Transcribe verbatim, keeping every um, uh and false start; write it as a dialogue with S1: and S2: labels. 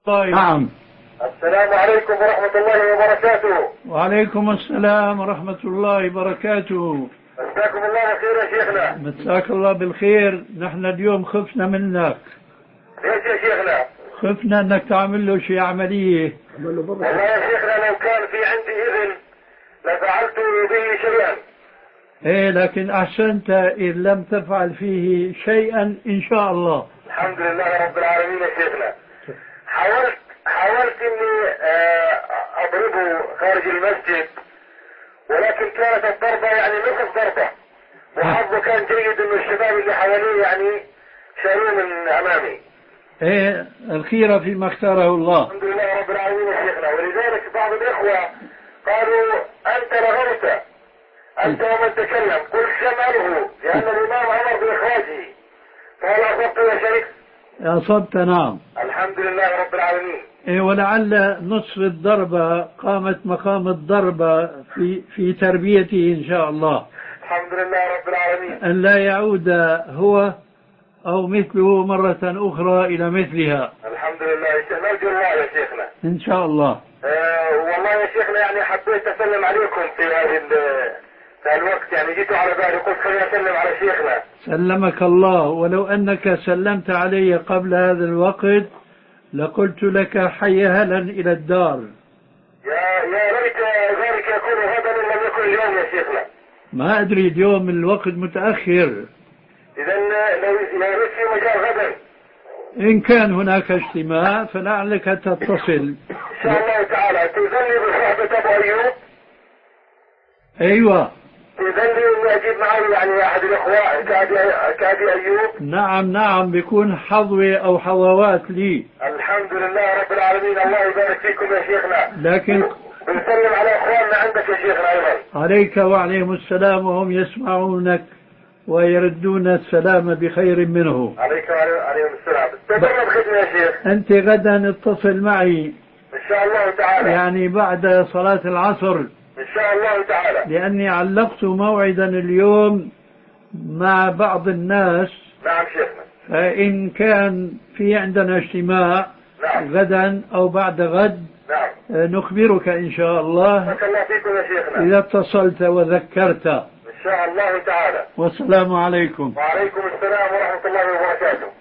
S1: طيب.
S2: نعم.
S3: السلام عليكم ورحمة الله وبركاته.
S1: وعليكم السلام ورحمة الله وبركاته.
S3: مساكم الله بخير يا شيخنا.
S1: مساك الله بالخير. نحن اليوم خفنا منك.
S3: ليش يا شيخنا؟
S1: خفنا انك تعمل له شيء عملية.
S3: والله يا شيخنا لو كان في عندي إذن لفعلت به شيئا.
S1: ايه لكن احسنت إذ لم تفعل فيه شيئا ان شاء الله.
S3: الحمد لله رب العالمين يا شيخنا. حاولت حاولت اني اضربه خارج المسجد، ولكن كانت الضربة يعني نصف ضربة، وحظه كان جيد انه الشباب اللي حواليه يعني شالوه من امامي.
S1: ايه الخيرة فيما اختاره الله.
S3: الحمد لله رب العالمين يا شيخنا. ولذلك بعض الاخوة قالوا انت لغوت انت ومن تكلم، قلت شماله لان الامام امر باخراجه. فهل اصبت يا شيخ؟
S1: أصبت نعم.
S3: الحمد لله رب العالمين.
S1: إيه ولعل نصف الضربة قامت مقام الضربة في في تربيته إن شاء الله.
S3: الحمد لله رب العالمين.
S1: أن لا يعود هو أو مثله مرة أخرى إلى مثلها.
S3: الحمد لله. نرجو الله يا شيخنا.
S1: إن شاء الله.
S3: آه والله يا شيخنا يعني حبيت أسلم عليكم في هذه في الوقت، يعني جيتوا على بالي قلت خليني أسلم على شيخنا.
S1: سلمك الله. ولو أنك سلمت علي قبل هذا الوقت لقلت لك حي هلا إلى الدار.
S3: يا يا ريت ذلك يكون غدا إن لم يكن اليوم يا شيخنا.
S1: ما أدري اليوم الوقت متأخر.
S3: إذا لو يا ريت في مجال غدا.
S1: إن كان هناك اجتماع فلعلك تتصل.
S3: إن شاء الله تعالى. تذلي بصحبة أبو أيوب.
S1: أيوة.
S3: تذلي إني أجيب معي يعني أحد الأخوة كأبي كأبي أيوب.
S1: نعم نعم بيكون حظوة أو حظوات لي.
S3: الحمد لله رب العالمين. الله يبارك فيكم يا شيخنا.
S1: لكن
S3: بنسلم على أخواننا عندك يا شيخنا أيضا.
S1: عليك وعليهم السلام وهم يسمعونك ويردون السلام بخير منه.
S3: عليك وعليهم السلام. استمر بخدمة يا شيخ.
S1: أنت غدا اتصل معي
S3: إن شاء الله تعالى.
S1: يعني بعد صلاة العصر.
S3: إن شاء الله تعالى.
S1: لأني علقت موعدا اليوم مع بعض الناس.
S3: نعم شيخنا.
S1: فإن كان في عندنا اجتماع
S3: نعم.
S1: غدا أو بعد غد
S3: نعم.
S1: نخبرك إن شاء الله.
S3: بارك الله فيكم يا شيخنا.
S1: إذا اتصلت وذكرت.
S3: إن شاء الله تعالى.
S1: والسلام عليكم.
S3: وعليكم السلام ورحمة الله وبركاته.